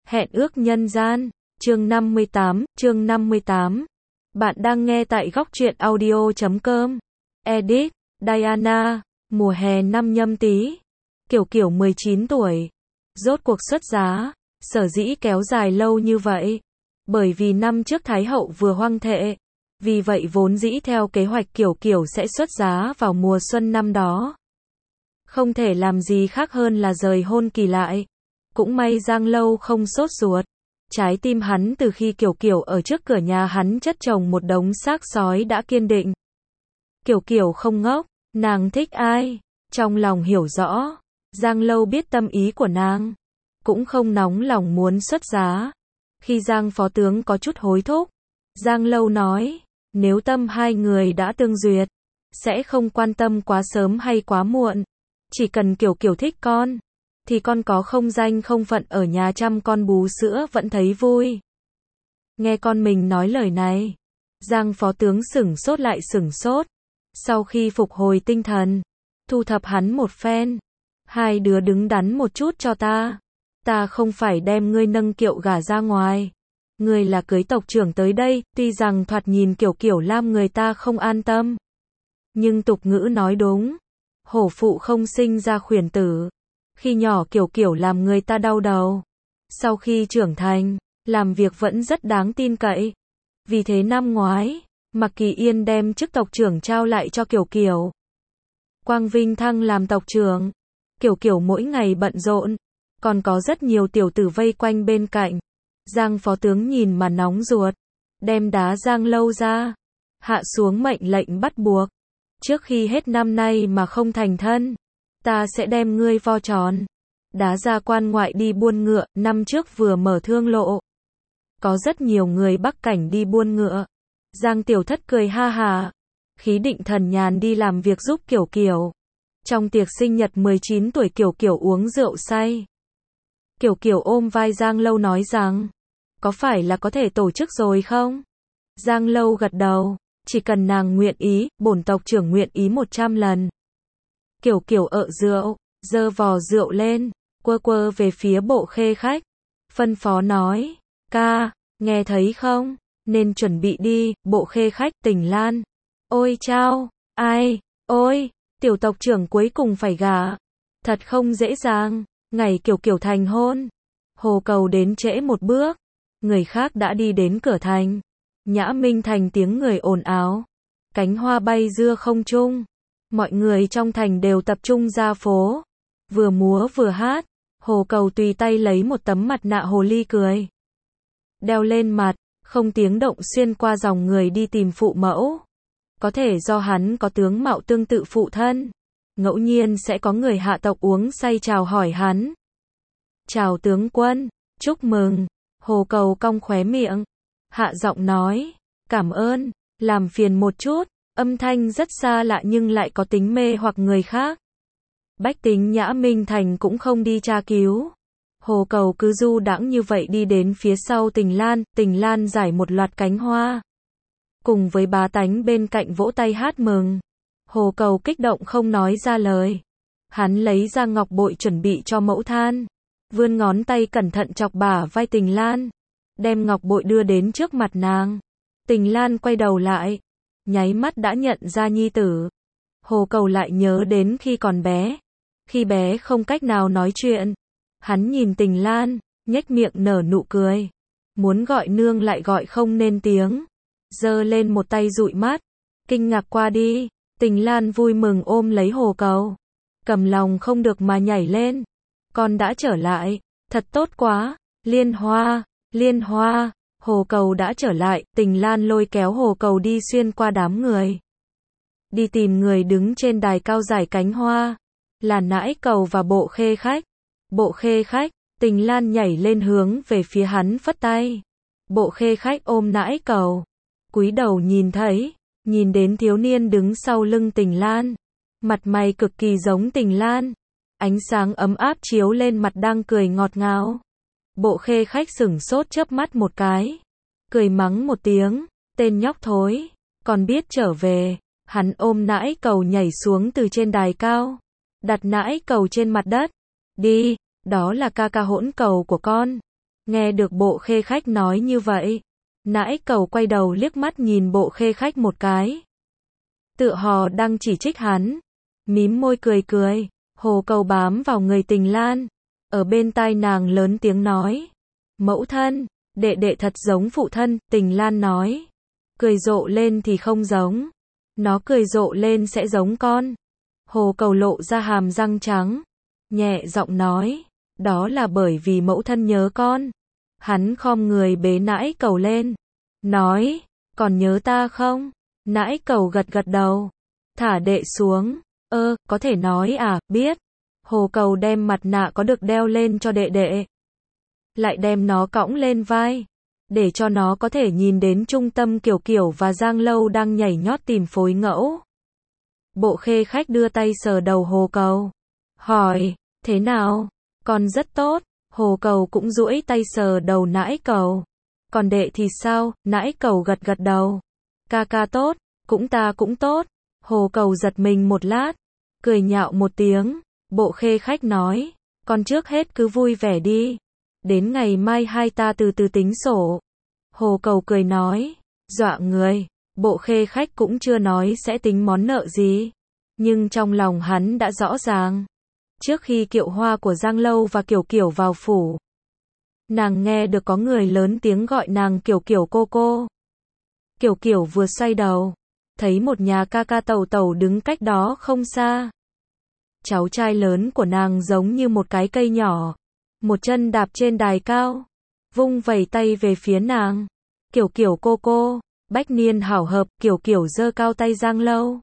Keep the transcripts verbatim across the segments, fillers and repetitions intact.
Hẹn ước nhân gian, chương năm mươi tám, chương năm mươi tám. Bạn đang nghe tại góc truyện audio chấm com. Edit, Diana, mùa hè năm Nhâm Tý. Kiểu kiểu mười chín tuổi. Rốt cuộc xuất giá, sở dĩ kéo dài lâu như vậy. Bởi vì năm trước Thái hậu vừa hoang thệ. Vì vậy vốn dĩ theo kế hoạch kiểu kiểu sẽ xuất giá vào mùa xuân năm đó. Không thể làm gì khác hơn là rời hôn kỳ lại. Cũng may Giang Lâu không sốt ruột. Trái tim hắn từ khi Kiểu Kiểu ở trước cửa nhà hắn chất chồng một đống xác sói đã kiên định. Kiểu Kiểu không ngốc, nàng thích ai? Trong lòng hiểu rõ. Giang Lâu biết tâm ý của nàng. Cũng không nóng lòng muốn xuất giá. Khi Giang phó tướng có chút hối thúc, Giang Lâu nói, nếu tâm hai người đã tương duyệt, sẽ không quan tâm quá sớm hay quá muộn. Chỉ cần Kiểu Kiểu thích con, thì con có không danh không phận ở nhà chăm con bú sữa vẫn thấy vui. Nghe con mình nói lời này, Giang phó tướng sửng sốt lại sửng sốt. Sau khi phục hồi tinh thần, thu thập hắn một phen. Hai đứa đứng đắn một chút cho ta. Ta không phải đem ngươi nâng kiệu gả ra ngoài. Ngươi là cưới tộc trưởng tới đây, tuy rằng thoạt nhìn Kiểu Kiểu làm người ta không an tâm. Nhưng tục ngữ nói đúng. Hổ phụ không sinh ra khuyển tử. Khi nhỏ Kiểu Kiểu làm người ta đau đầu. Sau khi trưởng thành, làm việc vẫn rất đáng tin cậy. Vì thế năm ngoái, Mạc Kỳ Yên đem chức tộc trưởng trao lại cho Kiểu Kiểu. Quang Vinh thăng làm tộc trưởng. Kiểu Kiểu mỗi ngày bận rộn. Còn có rất nhiều tiểu tử vây quanh bên cạnh. Giang phó tướng nhìn mà nóng ruột. Đem đá Giang Lâu ra. Hạ xuống mệnh lệnh bắt buộc. Trước khi hết năm nay mà không thành thân, ta sẽ đem ngươi vo tròn. Đá ra quan ngoại đi buôn ngựa, năm trước vừa mở thương lộ. Có rất nhiều người Bắc Cảnh đi buôn ngựa. Giang Tiểu Thất cười ha hà. Khí định thần nhàn đi làm việc giúp Kiểu Kiểu. Trong tiệc sinh nhật mười chín tuổi Kiểu Kiểu uống rượu say. Kiểu Kiểu ôm vai Giang Lâu nói rằng, có phải là có thể tổ chức rồi không? Giang Lâu gật đầu, chỉ cần nàng nguyện ý, bổn tộc trưởng nguyện ý một trăm lần. Kiểu Kiểu ợ rượu, giơ vò rượu lên, quơ quơ về phía Bộ Khê Khách. Phân phó nói, ca, nghe thấy không? Nên chuẩn bị đi, Bộ Khê Khách, Tình Lan. Ôi chao, ai, ôi, tiểu tộc trưởng cuối cùng phải gả. Thật không dễ dàng, ngày Kiểu Kiểu thành hôn. Hồ Cầu đến trễ một bước. Người khác đã đi đến cửa thành. Nhã Minh thành tiếng người ồn ào. Cánh hoa bay dưa không trung. Mọi người trong thành đều tập trung ra phố. Vừa múa vừa hát. Hồ Cầu tùy tay lấy một tấm mặt nạ hồ ly cười. Đeo lên mặt, không tiếng động xuyên qua dòng người đi tìm phụ mẫu. Có thể do hắn có tướng mạo tương tự phụ thân. Ngẫu nhiên sẽ có người hạ tộc uống say chào hỏi hắn. Chào tướng quân, chúc mừng. Hồ Cầu cong khóe miệng. Hạ giọng nói, cảm ơn, làm phiền một chút. Âm thanh rất xa lạ nhưng lại có tính mê hoặc người khác. Bách tính Nhã Minh thành cũng không đi tra cứu. Hồ Cầu cứ du đãng như vậy đi đến phía sau Tình Lan. Tình Lan giải một loạt cánh hoa. Cùng với bá tánh bên cạnh vỗ tay hát mừng. Hồ Cầu kích động không nói ra lời. Hắn lấy ra ngọc bội chuẩn bị cho mẫu than. Vươn ngón tay cẩn thận chọc bả vai Tình Lan. Đem ngọc bội đưa đến trước mặt nàng. Tình Lan quay đầu lại. Nháy mắt đã nhận ra nhi tử. Hồ Cầu lại nhớ đến khi còn bé. Khi bé không cách nào nói chuyện. Hắn nhìn Tình Lan, nhếch miệng nở nụ cười. Muốn gọi nương lại gọi không nên tiếng. Giơ lên một tay dụi mắt. Kinh ngạc qua đi. Tình Lan vui mừng ôm lấy Hồ Cầu. Cầm lòng không được mà nhảy lên. Con đã trở lại. Thật tốt quá. Liên hoa. Liên hoa. Hồ Cầu đã trở lại. Tình Lan lôi kéo Hồ Cầu đi xuyên qua đám người. Đi tìm người đứng trên đài cao giải cánh hoa. Là Nãi Cầu và Bộ Khê Khách. Bộ Khê Khách. Tình Lan nhảy lên hướng về phía hắn phất tay. Bộ Khê Khách ôm Nãi Cầu. Cúi đầu nhìn thấy. Nhìn đến thiếu niên đứng sau lưng Tình Lan. Mặt mày cực kỳ giống Tình Lan. Ánh sáng ấm áp chiếu lên mặt đang cười ngọt ngào. Bộ Khê Khách sửng sốt chớp mắt một cái. Cười mắng một tiếng. Tên nhóc thối. Còn biết trở về. Hắn ôm Nãi Cầu nhảy xuống từ trên đài cao. Đặt Nãi Cầu trên mặt đất. Đi. Đó là ca ca hỗn cầu của con. Nghe được Bộ Khê Khách nói như vậy, Nãi Cầu quay đầu liếc mắt nhìn Bộ Khê Khách một cái. Tựa hồ đang chỉ trích hắn, mím môi cười cười, Hồ Cầu bám vào người Tình Lan, ở bên tai nàng lớn tiếng nói, mẫu thân, đệ đệ thật giống phụ thân. Tình Lan nói, cười rộ lên thì không giống, nó cười rộ lên sẽ giống con. Hồ Cầu lộ ra hàm răng trắng, nhẹ giọng nói, đó là bởi vì mẫu thân nhớ con. Hắn khom người bế Nãi Cầu lên, nói, còn nhớ ta không? Nãi Cầu gật gật đầu, thả đệ xuống, ơ, có thể nói à, biết. Hồ Cầu đem mặt nạ có được đeo lên cho đệ đệ, lại đem nó cõng lên vai, để cho nó có thể nhìn đến trung tâm Kiều Kiều và Giang Lâu đang nhảy nhót tìm phối ngẫu. Bộ Khê Khách đưa tay sờ đầu Hồ Cầu, hỏi, thế nào? Con rất tốt. Hồ Cầu cũng duỗi tay sờ đầu Nãi Cầu. Còn đệ thì sao? Nãi Cầu gật gật đầu. Ca ca tốt, cũng ta cũng tốt. Hồ Cầu giật mình một lát, cười nhạo một tiếng. Bộ Khê Khách nói, con trước hết cứ vui vẻ đi, đến ngày mai hai ta từ từ tính sổ. Hồ Cầu cười nói, dọa người. Bộ Khê Khách cũng chưa nói sẽ tính món nợ gì, nhưng trong lòng hắn đã rõ ràng. Trước khi kiệu hoa của Giang Lâu và Kiều Kiều vào phủ, nàng nghe được có người lớn tiếng gọi nàng Kiều Kiều cô cô. Kiều Kiều vừa xoay đầu, thấy một nhà ca ca Tẩu Tẩu đứng cách đó không xa. Cháu trai lớn của nàng giống như một cái cây nhỏ, một chân đạp trên đài cao, vung vẩy tay về phía nàng. Kiều Kiều cô cô, bách niên hảo hợp. Kiều Kiều giơ cao tay Giang Lâu,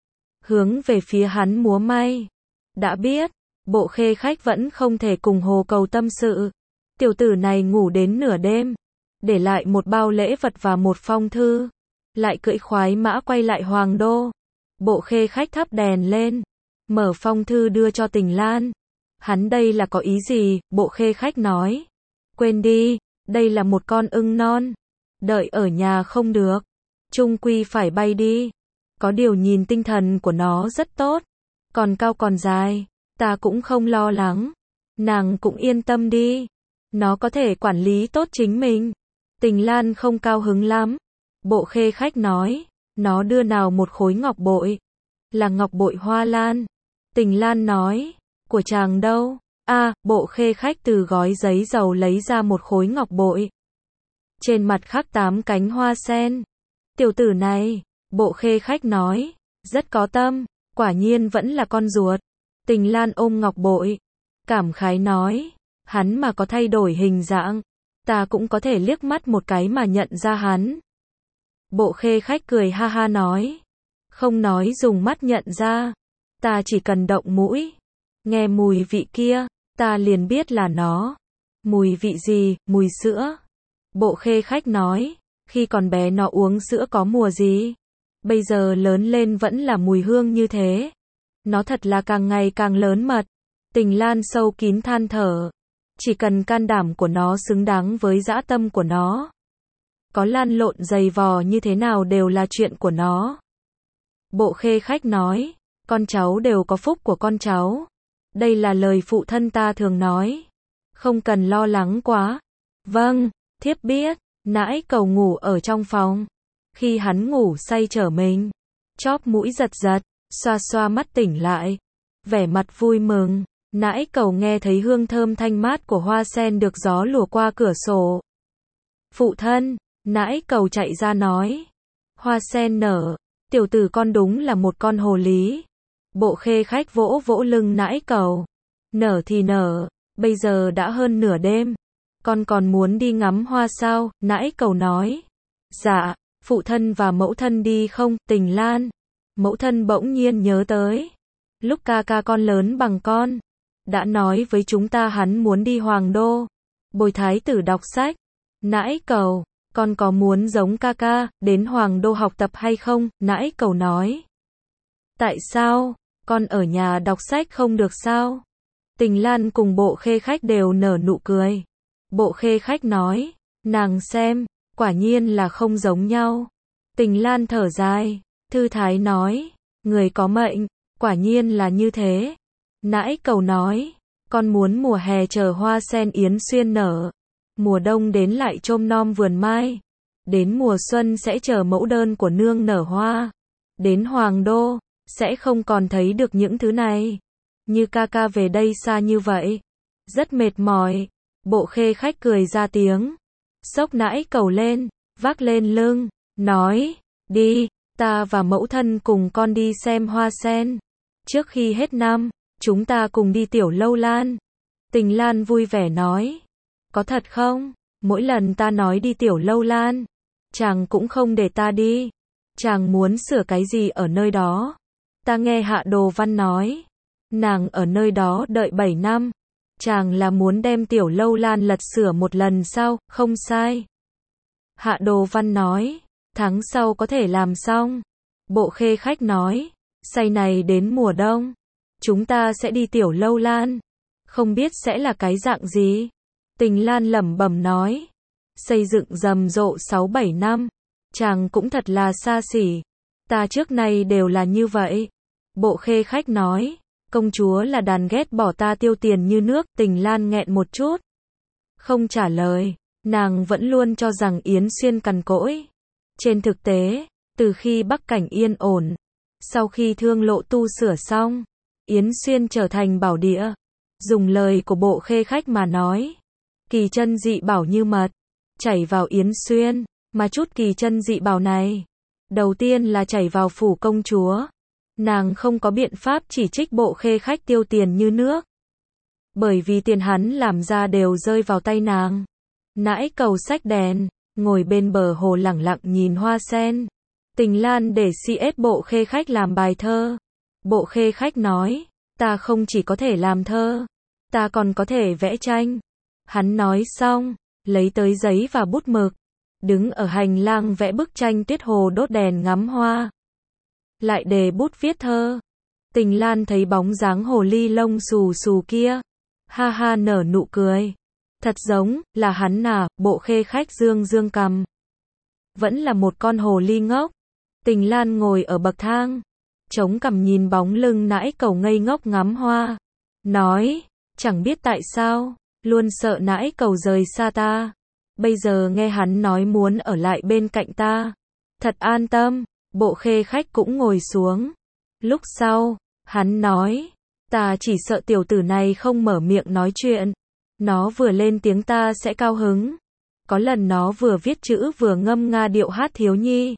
hướng về phía hắn múa may. Đã biết, Bộ Khê Khách vẫn không thể cùng Hồ Cầu tâm sự. Tiểu tử này ngủ đến nửa đêm, để lại một bao lễ vật và một phong thư, lại cưỡi khoái mã quay lại Hoàng Đô. Bộ Khê Khách thắp đèn lên, mở phong thư đưa cho Tình Lan. Hắn đây là có ý gì? Bộ Khê Khách nói, quên đi, đây là một con ưng non, đợi ở nhà không được, chung quy phải bay đi. Có điều nhìn tinh thần của nó rất tốt, còn cao còn dài, ta cũng không lo lắng. Nàng cũng yên tâm đi, nó có thể quản lý tốt chính mình. Tình Lan không cao hứng lắm. Bộ Khê Khách nói, nó đưa nào một khối ngọc bội, là ngọc bội hoa lan. Tình Lan nói, của chàng đâu? A, à, Bộ Khê Khách từ gói giấy dầu lấy ra một khối ngọc bội, trên mặt khắc tám cánh hoa sen. Tiểu tử này, Bộ Khê Khách nói, rất có tâm, quả nhiên vẫn là con ruột. Tình Lan ôm ngọc bội, cảm khái nói, hắn mà có thay đổi hình dạng, ta cũng có thể liếc mắt một cái mà nhận ra hắn. Bộ Khê Khách cười ha ha nói, không nói dùng mắt nhận ra, ta chỉ cần động mũi, nghe mùi vị kia, ta liền biết là nó. Mùi vị gì? Mùi sữa. Bộ Khê Khách nói, khi còn bé nó uống sữa có mùa gì, bây giờ lớn lên vẫn là mùi hương như thế. Nó thật là càng ngày càng lớn mật. Tình Lan sâu kín than thở, chỉ cần can đảm của nó xứng đáng với dã tâm của nó, có lan lộn dày vò như thế nào đều là chuyện của nó. Bộ Khê Khách nói, con cháu đều có phúc của con cháu. Đây là lời phụ thân ta thường nói, không cần lo lắng quá. Vâng, thiếp biết. Nãi Cầu ngủ ở trong phòng, khi hắn ngủ say trở mình, chóp mũi giật giật, xoa xoa mắt tỉnh lại, vẻ mặt vui mừng. Nãi Cầu nghe thấy hương thơm thanh mát của hoa sen được gió lùa qua cửa sổ. Phụ thân, Nãi Cầu chạy ra nói, hoa sen nở, tiểu tử con đúng là một con hồ lý. Bộ Khê Khách vỗ vỗ lưng Nãi Cầu, nở thì nở, bây giờ đã hơn nửa đêm, con còn muốn đi ngắm hoa sao? Nãi Cầu nói, dạ, phụ thân và mẫu thân đi không? Tình Lan, mẫu thân bỗng nhiên nhớ tới, lúc ca ca con lớn bằng con, đã nói với chúng ta hắn muốn đi Hoàng Đô, bồi thái tử đọc sách. Nãi Cầu, con có muốn giống ca ca, đến Hoàng Đô học tập hay không? Nãi Cầu nói, tại sao, con ở nhà đọc sách không được sao? Tình Lan cùng Bộ Khê Khách đều nở nụ cười. Bộ Khê Khách nói, nàng xem, quả nhiên là không giống nhau. Tình Lan thở dài, thư thái nói, người có mệnh, quả nhiên là như thế. Nãi Cầu nói, con muốn mùa hè chờ hoa sen yến xuyên nở, Mùa đông đến lại trôm nom vườn mai. Đến mùa xuân sẽ chờ mẫu đơn của nương nở hoa. Đến Hoàng Đô, sẽ không còn thấy được những thứ này. Như ca ca về đây xa như vậy. Rất mệt mỏi. Bộ khê khách cười ra tiếng. Xốc nãi cầu lên, vác lên lưng, nói, đi, ta và mẫu thân cùng con đi xem hoa sen. Trước khi hết năm, chúng ta cùng đi Tiểu Lâu Lan. Tình Lan vui vẻ nói, có thật không? Mỗi lần ta nói đi Tiểu Lâu Lan, chàng cũng không để ta đi. Chàng muốn sửa cái gì ở nơi đó? Ta nghe Hạ Đồ Văn nói, nàng ở nơi đó đợi bảy năm. Chàng là muốn đem Tiểu Lâu Lan lật sửa một lần sao? Không sai. Hạ Đồ Văn nói, tháng sau có thể làm xong. Bộ khê khách nói, say này đến mùa đông, chúng ta sẽ đi Tiểu Lâu Lan. Không biết sẽ là cái dạng gì? Tình Lan lẩm bẩm nói, xây dựng rầm rộ sáu bảy năm, chàng cũng thật là xa xỉ. Ta trước nay đều là như vậy. Bộ khê khách nói, công chúa là đàn ghét bỏ ta tiêu tiền như nước. Tình Lan nghẹn một chút, không trả lời. Nàng vẫn luôn cho rằng Yến Xuyên cằn cỗi. Trên thực tế, từ khi Bắc Cảnh yên ổn, sau khi thương lộ tu sửa xong, Yến Xuyên trở thành bảo địa. Dùng lời của bộ khê khách mà nói, kỳ chân dị bảo như mật, chảy vào Yến Xuyên. Mà chút kỳ chân dị bảo này, đầu tiên là chảy vào phủ công chúa. Nàng không có biện pháp chỉ trích bộ khê khách tiêu tiền như nước, bởi vì tiền hắn làm ra đều rơi vào tay nàng. Nãi cầu xách đèn, ngồi bên bờ hồ lẳng lặng nhìn hoa sen. Tình Lan để xê ét bộ khê khách làm bài thơ. Bộ khê khách nói, ta không chỉ có thể làm thơ, ta còn có thể vẽ tranh. Hắn nói xong, lấy tới giấy và bút mực, đứng ở hành lang vẽ bức tranh tuyết hồ đốt đèn ngắm hoa. Lại đề bút viết thơ. Tình Lan thấy bóng dáng hồ ly lông xù xù kia, ha ha nở nụ cười. Thật giống là hắn à? Bộ khê khách dương dương cằm. Vẫn là một con hồ ly ngốc. Tình Lan ngồi ở bậc thang, chống cằm nhìn bóng lưng nãi cầu ngây ngốc ngắm hoa, nói, chẳng biết tại sao, luôn sợ nãi cầu rời xa ta. Bây giờ nghe hắn nói muốn ở lại bên cạnh ta, thật an tâm. Bộ khê khách cũng ngồi xuống. Lúc sau, hắn nói, ta chỉ sợ tiểu tử này không mở miệng nói chuyện. Nó vừa lên tiếng ta sẽ cao hứng. Có lần nó vừa viết chữ vừa ngâm nga điệu hát thiếu nhi.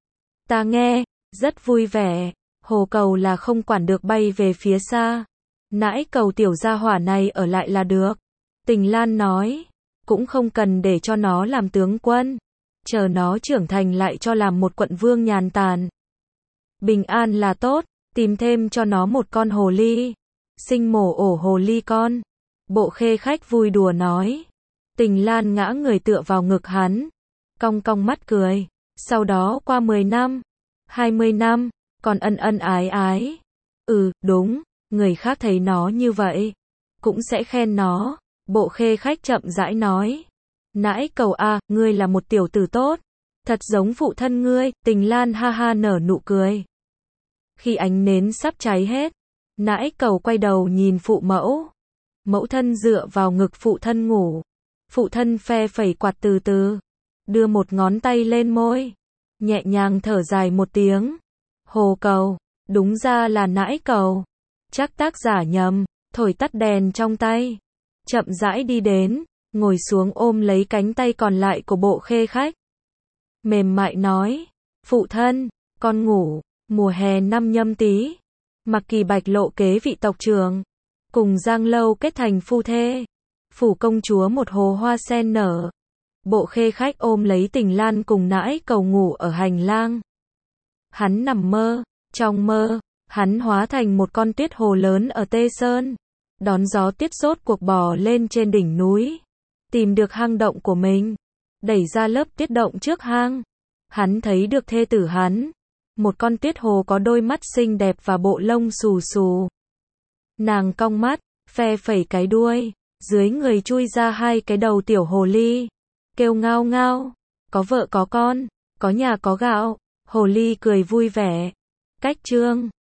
Ta nghe, rất vui vẻ. Hồ cầu là không quản được bay về phía xa. Nãi cầu tiểu gia hỏa này ở lại là được. Tình Lan nói, cũng không cần để cho nó làm tướng quân. Chờ nó trưởng thành lại cho làm một quận vương nhàn tản. Bình an là tốt, tìm thêm cho nó một con hồ ly. Sinh mổ ổ hồ ly con. Bộ khê khách vui đùa nói. Tình Lan ngã người tựa vào ngực hắn, cong cong mắt cười. Sau đó qua mười năm, hai mươi năm, còn ân ân ái ái. Ừ, đúng, người khác thấy nó như vậy, cũng sẽ khen nó. Bộ khê khách chậm rãi nói. Nãi cầu a, ngươi là một tiểu tử tốt, thật giống phụ thân ngươi. Tình Lan ha ha nở nụ cười. Khi ánh nến sắp cháy hết, nãi cầu quay đầu nhìn phụ mẫu. Mẫu thân dựa vào ngực phụ thân ngủ. Phụ thân phe phẩy quạt từ từ, đưa một ngón tay lên môi, nhẹ nhàng thở dài một tiếng. Hồ cầu, đúng ra là nãi cầu. Chắc tác giả nhầm, thổi tắt đèn trong tay, chậm rãi đi đến, ngồi xuống ôm lấy cánh tay còn lại của bộ khê khách. Mềm mại nói, phụ thân, con ngủ. Mùa hè năm Nhâm Tý, Mặc Kỳ Bạch lộ kế vị tộc trưởng, cùng Giang Lâu kết thành phu thê. Phủ công chúa một hồ hoa sen nở. Bộ khê khách ôm lấy Tình Lan cùng nãi cầu ngủ ở hành lang. Hắn nằm mơ, trong mơ, hắn hóa thành một con tuyết hồ lớn ở Tê Sơn, đón gió tiết sốt cuộc bò lên trên đỉnh núi, tìm được hang động của mình, đẩy ra lớp tuyết động trước hang. Hắn thấy được thê tử hắn, một con tuyết hồ có đôi mắt xinh đẹp và bộ lông xù xù. Nàng cong mắt, phe phẩy cái đuôi, dưới người chui ra hai cái đầu tiểu hồ ly, kêu ngao ngao, có vợ có con, có nhà có gạo. Hồ ly cười vui vẻ. Cách chương